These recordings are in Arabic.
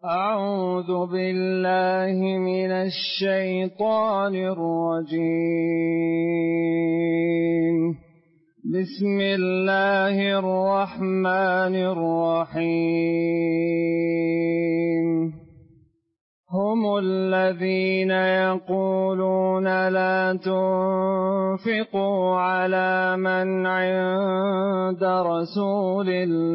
أعوذ بالله من الشيطان الرجيم. بسم الله الرحمن الرحيم. هم الذين يقولون لا تنفقوا على من عند رسول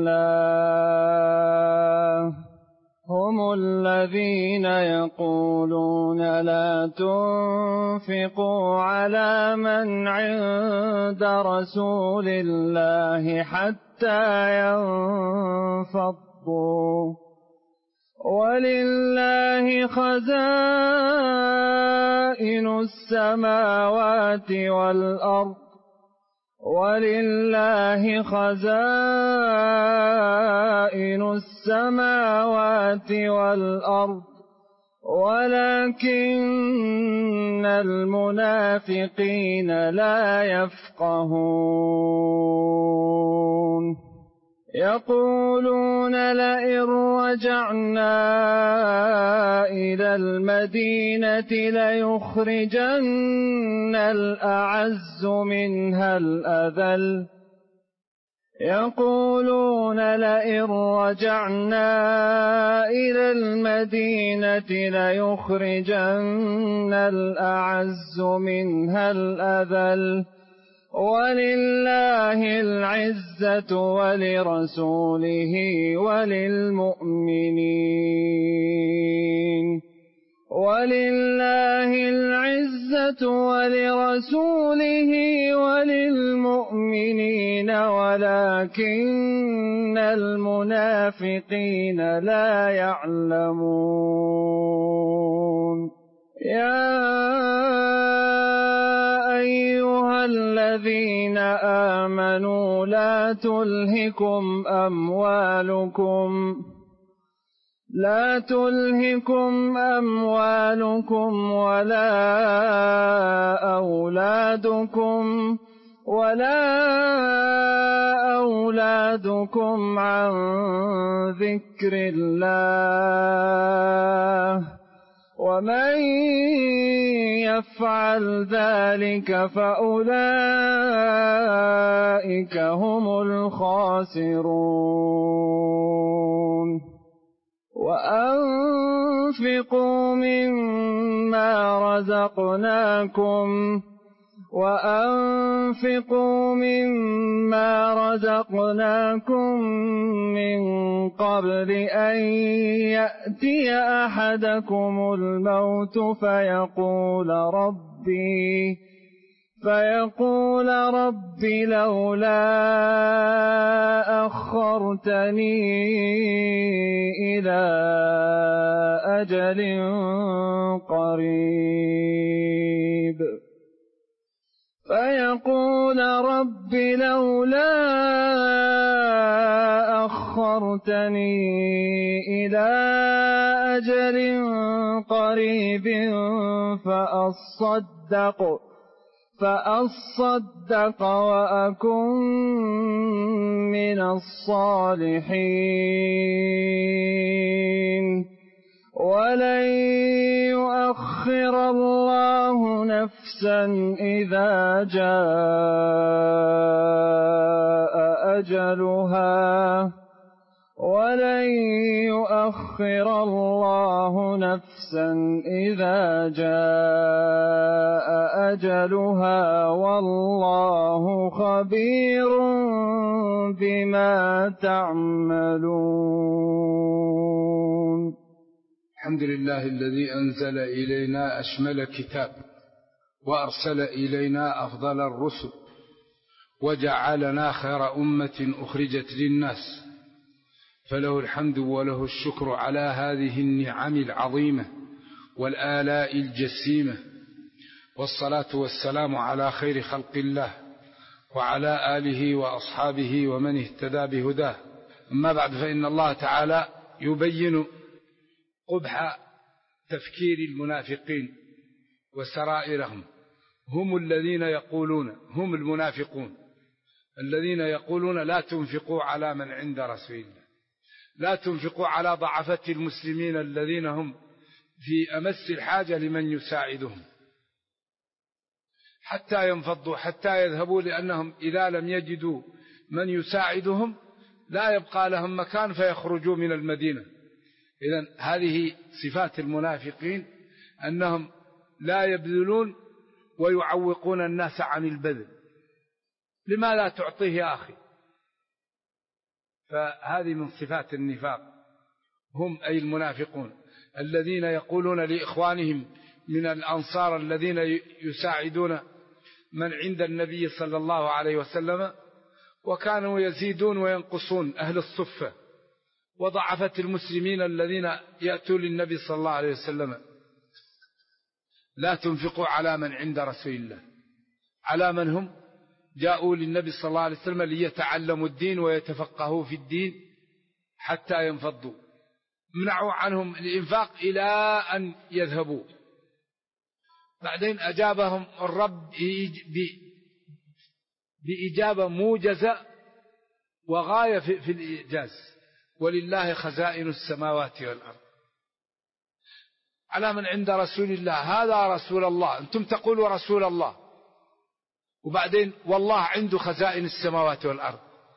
الله هم الذين يقولون لا تنفقوا على من عند رسول الله حتى ينفضوا ولله خزائن السماوات والأرض ولله خزائن السماوات والأرض ولكن المنافقين لا يفقهون يقولون لئن رجعنا إلى المدينة ليخرجن الأعز منها الأذل يقولون لئن رجعنا إلى المدينة ليخرجن الأعز منها الأذل ولله العزة ولرسوله وللمؤمنين ولله العزة ولرسوله وللمؤمنين ولكن المنافقين لا يعلمون يا أيها الذين آمنوا لا تلهكم أموالكم ولا أولادكم عن ذكر الله ومن يفعل ذلك فأولئك هم الخاسرون وأنفقوا مما رزقناكم من قبل أن يأتي أحدكم الموت فيقول ربي لولا أخرتني إلى أجل قريب فأصدق وأكن من الصالحين ولن يؤخر الله نفسا إذا جاء أجلها والله خبير بما تعملون. الحمد لله الذي أنزل إلينا أشمل كتاب وأرسل إلينا أفضل الرسل وجعلنا خير أمة أخرجت للناس، فله الحمد وله الشكر على هذه النعم العظيمة والآلاء الجسيمة، والصلاة والسلام على خير خلق الله وعلى آله وأصحابه ومن اهتدى بهداه. أما بعد، فإن الله تعالى يبين قبح تفكير المنافقين وسرائرهم. هم الذين يقولون، هم المنافقون الذين يقولون لا تنفقوا على من عند رسول الله. لا تنفقوا على ضعفة المسلمين الذين هم في أمس الحاجة لمن يساعدهم حتى ينفضوا، حتى يذهبوا، لأنهم إذا لم يجدوا من يساعدهم لا يبقى لهم مكان فيخرجوا من المدينة. إذن هذه صفات المنافقين، أنهم لا يبذلون ويعوقون الناس عن البذل. لما لا تعطيه يا أخي؟ فهذه من صفات النفاق. هم أي المنافقون الذين يقولون لإخوانهم من الأنصار الذين يساعدون من عند النبي صلى الله عليه وسلم، وكانوا يزيدون وينقصون أهل الصفة وضعفة المسلمين الذين يأتوا للنبي صلى الله عليه وسلم: لا تنفقوا على من عند رسول الله. على من هم؟ جاءوا للنبي صلى الله عليه وسلم ليتعلموا الدين ويتفقهوا في الدين حتى ينفضوا. منعوا عنهم الإنفاق إلى أن يذهبوا. بعدين أجابهم الرب بإجابة موجزة وغاية في الإعجاز: ولله خزائن السماوات والأرض. على من عند رسول الله، هذا رسول الله، أنتم تقولوا رسول الله، وبعدين والله عنده خزائن السماوات والأرض،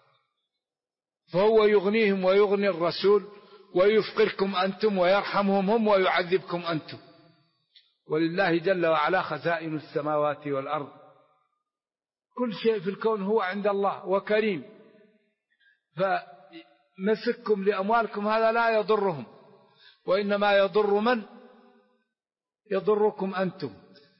فهو يغنيهم ويغني الرسول ويفقركم أنتم ويرحمهم هم ويعذبكم أنتم. ولله جل وعلا خزائن السماوات والأرض. كل شيء في الكون هو عند الله وكريم، فمسككم لأموالكم هذا لا يضرهم، وإنما يضر من يضركم أنتم.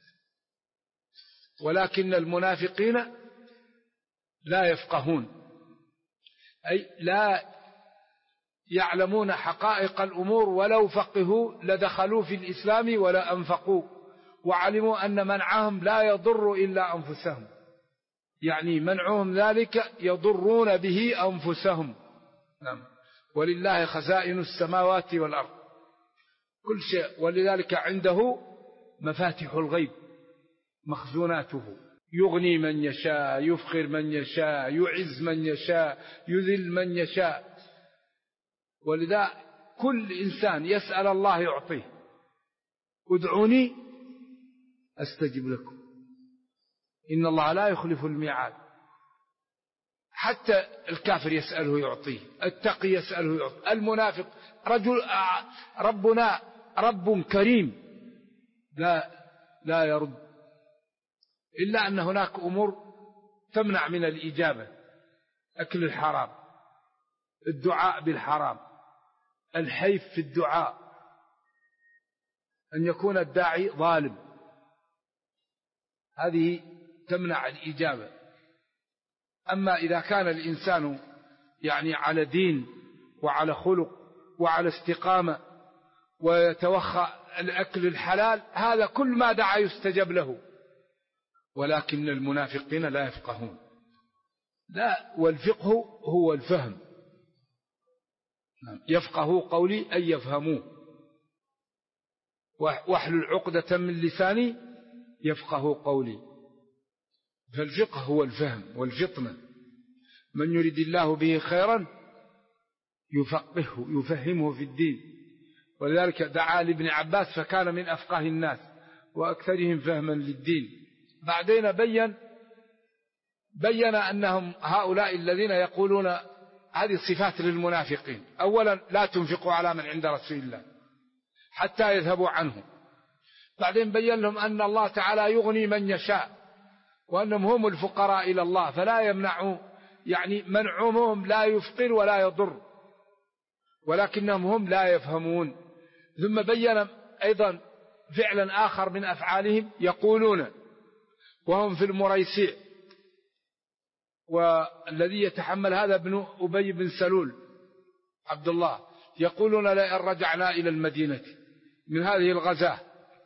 ولكن المنافقين لا يفقهون، أي لا يعلمون حقائق الأمور، ولو فقهوا لدخلوا في الإسلام ولا أنفقوا، وعلموا أن منعهم لا يضر إلا أنفسهم، يعني منعهم ذلك يضرون به أنفسهم. نعم. ولله خزائن السماوات والأرض كل شيء، ولذلك عنده مفاتح الغيب مخزوناته، يغني من يشاء، يفخر من يشاء، يعز من يشاء، يذل من يشاء. ولذا كل إنسان يسأل الله يعطيه. ادعوني أستجب لكم إن الله لا يخلف الميعاد. حتى الكافر يسأله يعطيه، التقي يسأله يعطيه، المنافق ربنا رب كريم لا يرد، إلا أن هناك أمور تمنع من الإجابة: أكل الحرام، الدعاء بالحرام، الحيف في الدعاء، أن يكون الداعي ظالم، هذه تمنع الإجابة. أما إذا كان الإنسان يعني على دين وعلى خلق وعلى استقامة ويتوخى الأكل الحلال، هذا كل ما دعا يستجب له. ولكن المنافقين لا يفقهون. لا، والفقه هو الفهم. يفقهوا قولي أي يفهموه. واحلل عقدة من لساني يفقهوا قولي. فالفقه هو الفهم والفطنة. من يريد الله به خيرا يفهمه في الدين. ولذلك دعا لابن عباس فكان من أفقه الناس وأكثرهم فهما للدين. بعدين بين أنهم هؤلاء الذين يقولون هذه الصفات للمنافقين: أولا لا تنفقوا على من عند رسول الله حتى يذهبوا عنه. بعدين بين لهم أن الله تعالى يغني من يشاء، وأنهم هم الفقراء إلى الله، فلا يمنعوا، يعني منعهم لا يفقر ولا يضر، ولكنهم هم لا يفهمون. ثم بين أيضا فعلا آخر من أفعالهم: يقولون وهم في المريسيع، والذي يتحمل هذا ابن أبي بن سلول عبد الله، يقولون لئن رجعنا إلى المدينة من هذه الغزاة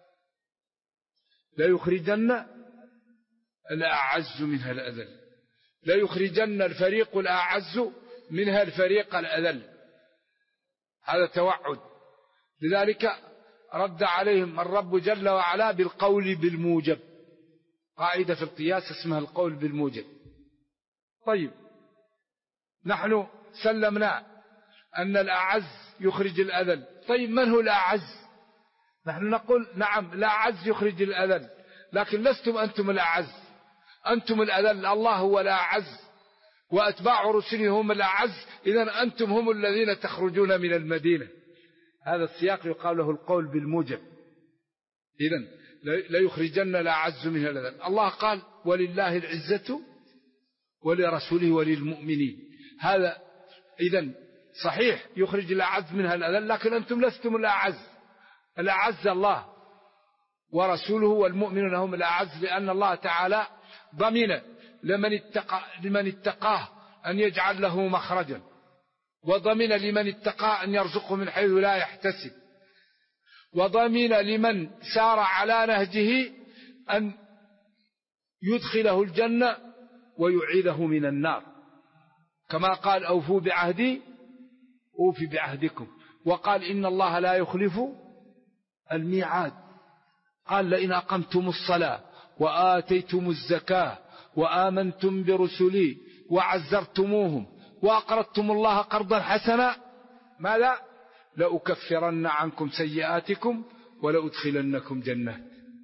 ليخرجن الأعز منها الأذل، ليخرجن الفريق الأعز منها الفريق الأذل. هذا توعد. لذلك رد عليهم الرب جل وعلا بالقول بالموجب. قاعدة في القياس اسمها القول بالموجب. طيب، نحن سلمنا أن الأعز يخرج الأذل. طيب من هو الأعز؟ نحن نقول نعم الأعز يخرج الأذل، لكن لستم أنتم الأعز، أنتم الأذل. الله هو الأعز وأتباع رسله هم الأعز، إذن أنتم هم الذين تخرجون من المدينة. هذا السياق يقال له القول بالموجب. إذن لا يخرجن الأعز منها الأذل. الله قال ولله العزة ولرسوله وللمؤمنين. هذا إذن صحيح يخرج الأعز منها الأذل، لكن أنتم لستم الأعز، الأعز الله ورسوله والمؤمنون هم الأعز، لأن الله تعالى ضمن لمن اتقاه أن يجعل له مخرجا، وضمن لمن اتقاه أن يرزقه من حيث لا يحتسب، وضمن لمن سار على نهجه أن يدخله الجنة ويعيذه من النار، كما قال أوفوا بعهدي أوفي بعهدكم، وقال إن الله لا يخلف الميعاد. قال لئن أقمتم الصلاة وآتيتم الزكاة وآمنتم برسلي وعزرتموهم وأقرضتم الله قرضا حسنا ماذا؟ لأكفرن عنكم سيئاتكم ولأدخلنكم جنات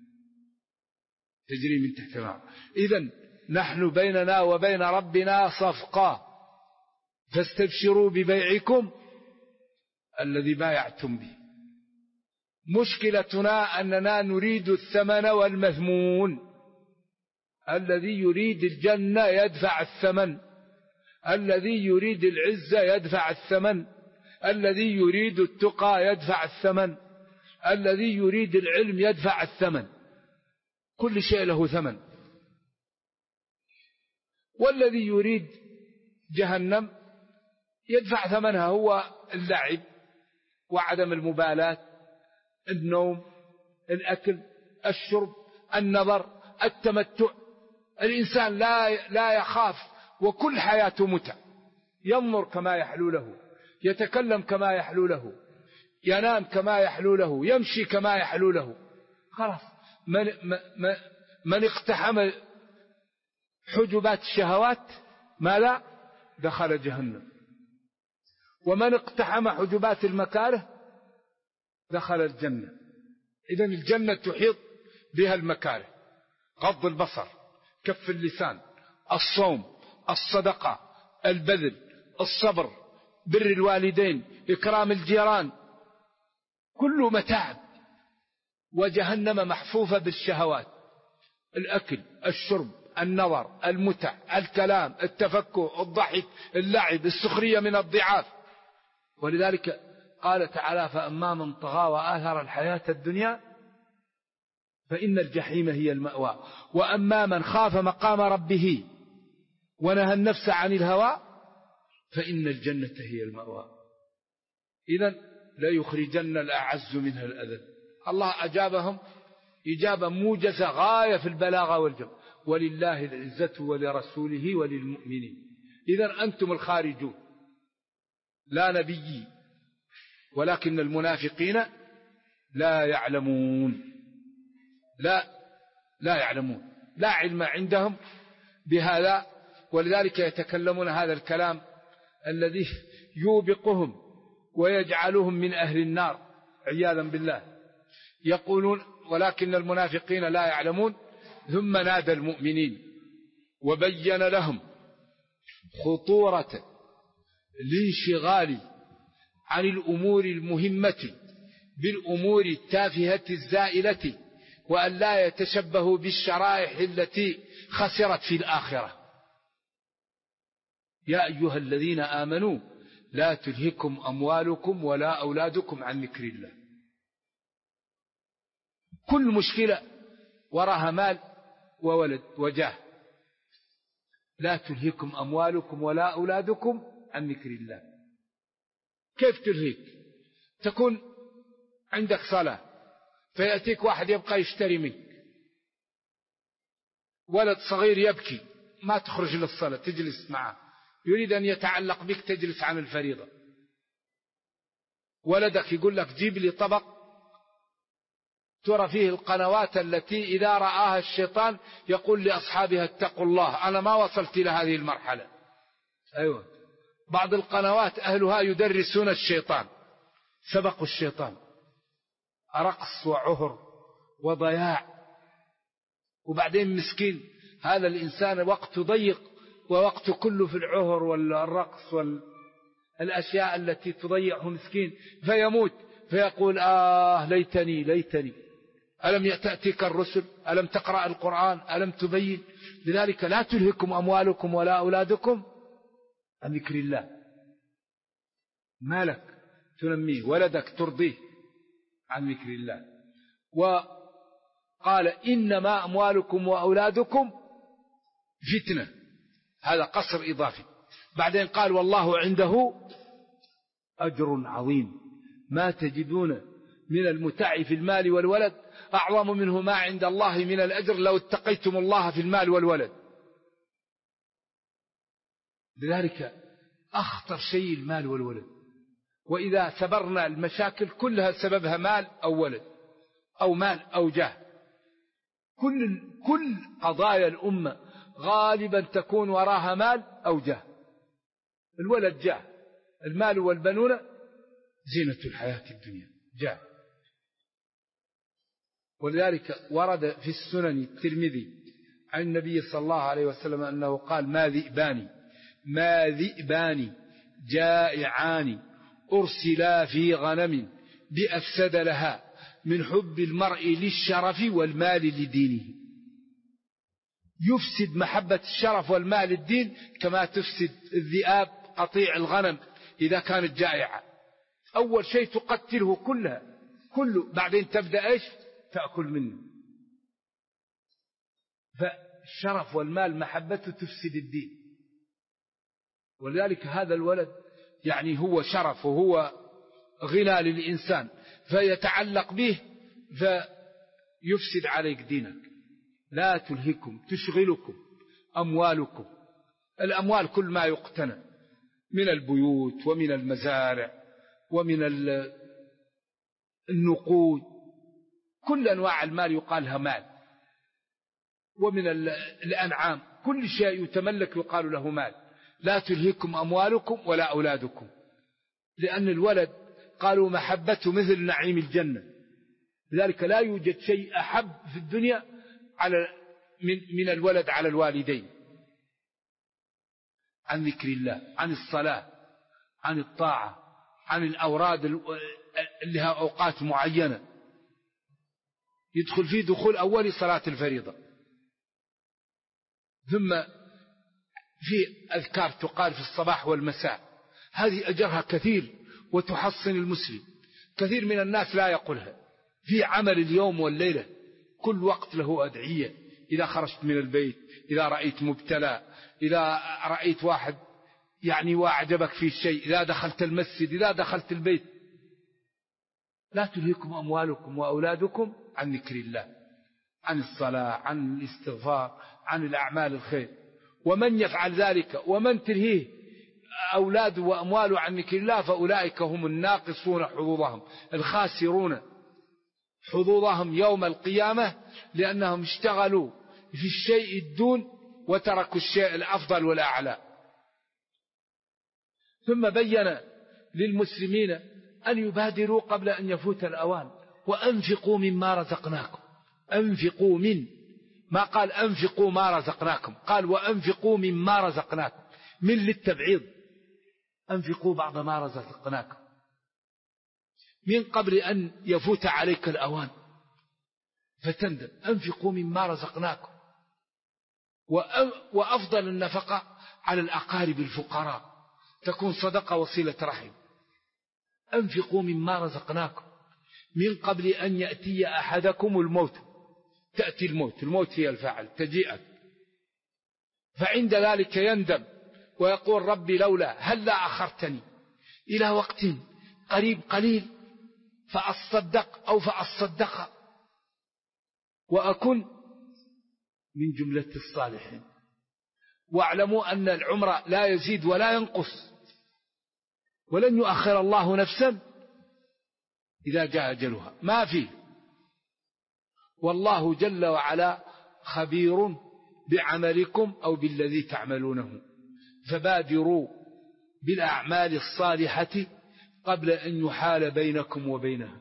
تجري من تحتها الأنهار. إذن نحن بيننا وبين ربنا صفقة، فاستبشروا ببيعكم الذي بايعتم به. مشكلتنا أننا نريد الثمن والمثمون. الذي يريد الجنة يدفع الثمن، الذي يريد العزة يدفع الثمن، الذي يريد التقى يدفع الثمن، الذي يريد العلم يدفع الثمن. كل شيء له ثمن. والذي يريد جهنم يدفع ثمنها هو اللعب وعدم المبالاة، النوم، الأكل، الشرب، النظر، التمتع. الإنسان لا يخاف، وكل حياته متع. ينظر كما يحلو له، يتكلم كما يحلو له، ينام كما يحلو له، يمشي كما يحلو له. خلاص من اقتحم حجبات الشهوات ماذا؟ دخل جهنم. ومن اقتحم حجبات المكاره دخل الجنة. إذن الجنة تحيط بها المكاره: غض البصر، كف اللسان، الصوم، الصدقة، البذل، الصبر، بر الوالدين، إكرام الجيران، كل متاع. وجهنم محفوفة بالشهوات: الأكل، الشرب، النظر، المتع، الكلام، التفكر، الضحك، اللعب، السخرية من الضعاف. ولذلك قال تعالى: فأما من طغى وآثر الحياة الدنيا فإن الجحيم هي المأوى، وأما من خاف مقام ربه ونهى النفس عن الهوى فإن الجنة هي المأوى. إذن لا يخرجن الأعز منها الأذل. الله أجابهم إجابة موجزة غاية في البلاغة والجمع: ولله العزة ولرسوله وللمؤمنين. إذن أنتم الخارجون لا نبي، ولكن المنافقين لا يعلمون، لا يعلمون، لا علم عندهم بهذا. ولذلك يتكلمون هذا الكلام الذي يوبقهم ويجعلهم من أهل النار عياذا بالله. يقولون: ولكن المنافقين لا يعلمون. ثم نادى المؤمنين وبين لهم خطورة الانشغال عن الأمور المهمة بالأمور التافهة الزائلة، وأن لا يتشبهوا بالشرائح التي خسرت في الآخرة. يا أيها الذين آمنوا لا تلهكم أموالكم ولا أولادكم عن ذكر الله. كل مشكلة وراها مال وولد وجاه. لا تلهكم أموالكم ولا أولادكم عن ذكر الله. كيف تلهيك؟ تكون عندك صلاة فيأتيك واحد يبقى يشتري منك، ولد صغير يبكي ما تخرج للصلاة تجلس معه، يريد أن يتعلق بك تجلس عن الفريضة. ولدك يقول لك: جيب لي طبق ترى فيه القنوات التي إذا رآها الشيطان يقول لأصحابها اتقوا الله. أنا ما وصلت إلى هذه المرحلة. أيوة، بعض القنوات أهلها يدرسون الشيطان، سبقوا الشيطان، رقص وعهر وضياع. وبعدين مسكين هذا الإنسان وقت ضيق ووقت كله في العهر والرقص والأشياء التي تضيعه مسكين، فيموت فيقول ليتني ألم تأتيك الرسل، ألم تقرأ القرآن، ألم تبين. لذلك لا تلهكم أموالكم ولا أولادكم عن ذكر الله. مالك تنميه، ولدك ترضيه عن ذكر الله. وقال إنما أموالكم وأولادكم فتنة، هذا قصر إضافي. بعدين قال والله عنده أجر عظيم، ما تجدون من المتاع في المال والولد أعظم منه ما عند الله من الأجر لو اتقيتم الله في المال والولد. لذلك أخطر شيء المال والولد. وإذا سبرنا المشاكل كلها سببها مال أو ولد أو مال أو جاه. كل قضايا الأمة غالبا تكون وراها مال أو جاه. الولد جاه، المال والبنون زينة الحياة الدنيا جاه. ولذلك ورد في السنن الترمذي عن النبي صلى الله عليه وسلم أنه قال ما ذئبان جائعان أرسلا في غنم بأفسد لها من حب المرء للشرف والمال لدينه. يفسد محبة الشرف والمال الدين كما تفسد الذئاب قطيع الغنم إذا كانت جائعة. أول شيء تقتله كله، بعدين تبدأ تأكل منه. فالشرف والمال محبته تفسد الدين. ولذلك هذا الولد يعني هو شرف وهو غنى للإنسان، فيتعلق به فيفسد عليك دينك. لا تلهكم تشغلكم أموالكم. الأموال كل ما يقتنى من البيوت ومن المزارع ومن النقود، كل أنواع المال يقال لها مال، ومن الأنعام كل شيء يتملك يقال له مال. لا تلهكم أموالكم ولا أولادكم، لأن الولد قالوا محبته مثل نعيم الجنة. لذلك لا يوجد شيء أحب في الدنيا من الولد على الوالدين. عن ذكر الله، عن الصلاة، عن الطاعة، عن الأوراد اللي لها أوقات معينة يدخل فيه دخول أول صلاة الفريضة. ثم في أذكار تقال في الصباح والمساء، هذه أجرها كثير وتحصن المسلم. كثير من الناس لا يقولها في عمل اليوم والليلة. كل وقت له أدعية. إذا خرجت من البيت، إذا رأيت مبتلى، إذا رأيت واحد يعني وأعجبك في شيء، إذا دخلت المسجد، إذا دخلت البيت. لا تلهكم أموالكم وأولادكم عن ذكر الله، عن الصلاة، عن الاستغفار، عن الأعمال الخير. ومن يفعل ذلك ومن تلهيه أولاده وأمواله عن ذكر الله فأولئك هم الناقصون حظوظهم، الخاسرون حظوظهم يوم القيامة، لأنهم اشتغلوا في الشيء الدون وتركوا الشيء الأفضل والأعلى. ثم بين للمسلمين أن يبادروا قبل أن يفوت الأوان. وأنفقوا مما رزقناكم. أنفقوا ما قال أنفقوا ما رزقناكم، قال وأنفقوا مما رزقناكم، من للتبعيض. أنفقوا بعض ما رزقناكم من قبل أن يفوت عليك الأوان فتندم. أنفقوا مما رزقناكم. وأفضل النفقة على الأقارب الفقراء، تكون صدقة وصلة رحم. أنفقوا مما رزقناكم من قبل أن يأتي أحدكم الموت. تأتي الموت هي الفاعل، تجيئك. فعند ذلك يندم ويقول ربي لولا هل لا أخرتني إلى وقت قريب قليل فأصدق وأكن من جملة الصالحين. واعلموا أن العمر لا يزيد ولا ينقص، ولن يؤخر الله نفسا إذا جاء أجلها، ما فيه. والله جل وعلا خبير بعملكم أو بالذي تعملونه، فبادروا بالأعمال الصالحة قبل أن يحال بينكم وبينها.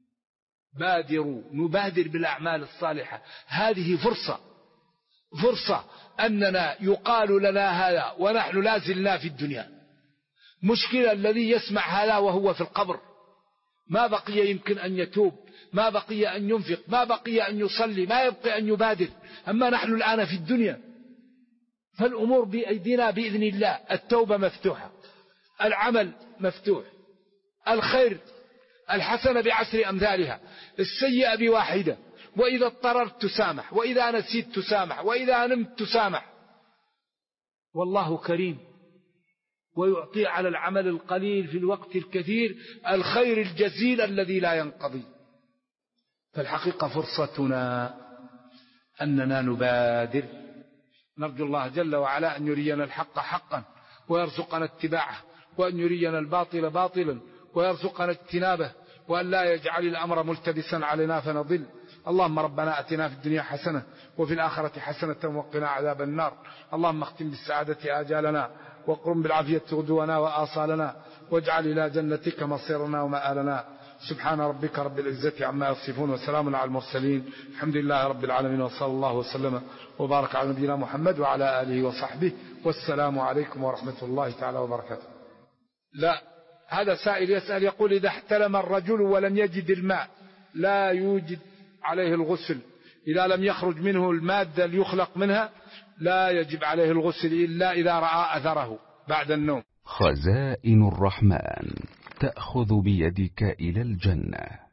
نبادر بالأعمال الصالحة. هذه فرصة أننا يقال لنا هذا ونحن لا زلنا في الدنيا. مشكلة الذي يسمع هذا وهو في القبر، ما بقي يمكن أن يتوب، ما بقي أن ينفق، ما بقي أن يصلي، ما يبقي أن يبادر. أما نحن الآن في الدنيا، فالأمور بأيدينا بإذن الله. التوبة مفتوحة، العمل مفتوح، الخير الحسنة بعشر أمثالها، السيئة بواحدة، وإذا اضطررت تسامح، وإذا نسيت تسامح، وإذا نمت تسامح. والله كريم ويعطي على العمل القليل في الوقت الكثير الخير الجزيل الذي لا ينقضي. فالحقيقة فرصتنا أننا نبادر. نرجو الله جل وعلا أن يرينا الحق حقا ويرزقنا اتباعه، وأن يرينا الباطل باطلا ويرزقنا اجتنابه، وأن لا يجعل الأمر ملتبسا علينا فنضل. اللهم ربنا أتنا في الدنيا حسنة وفي الآخرة حسنة وقنا عذاب النار. اللهم اختم بالسعادة آجالنا وقرم بالعافية غدونا وآصالنا، واجعل إلى جنتك مصيرنا ومآلنا. سبحان ربك رب العزة عما يصفون وسلام على المرسلين، الحمد لله رب العالمين، وصلى الله وسلم وبارك على نبينا محمد وعلى آله وصحبه، والسلام عليكم ورحمة الله تعالى وبركاته. لا، هذا سائل يسأل يقول: إذا احتلم الرجل ولم يجد الماء لا يوجد عليه الغسل، إذا لم يخرج منه المادة ليخلق منها لا يجب عليه الغسل إلا إذا رأى أثره بعد النوم. خزائن الرحمن تأخذ بيدك إلى الجنة.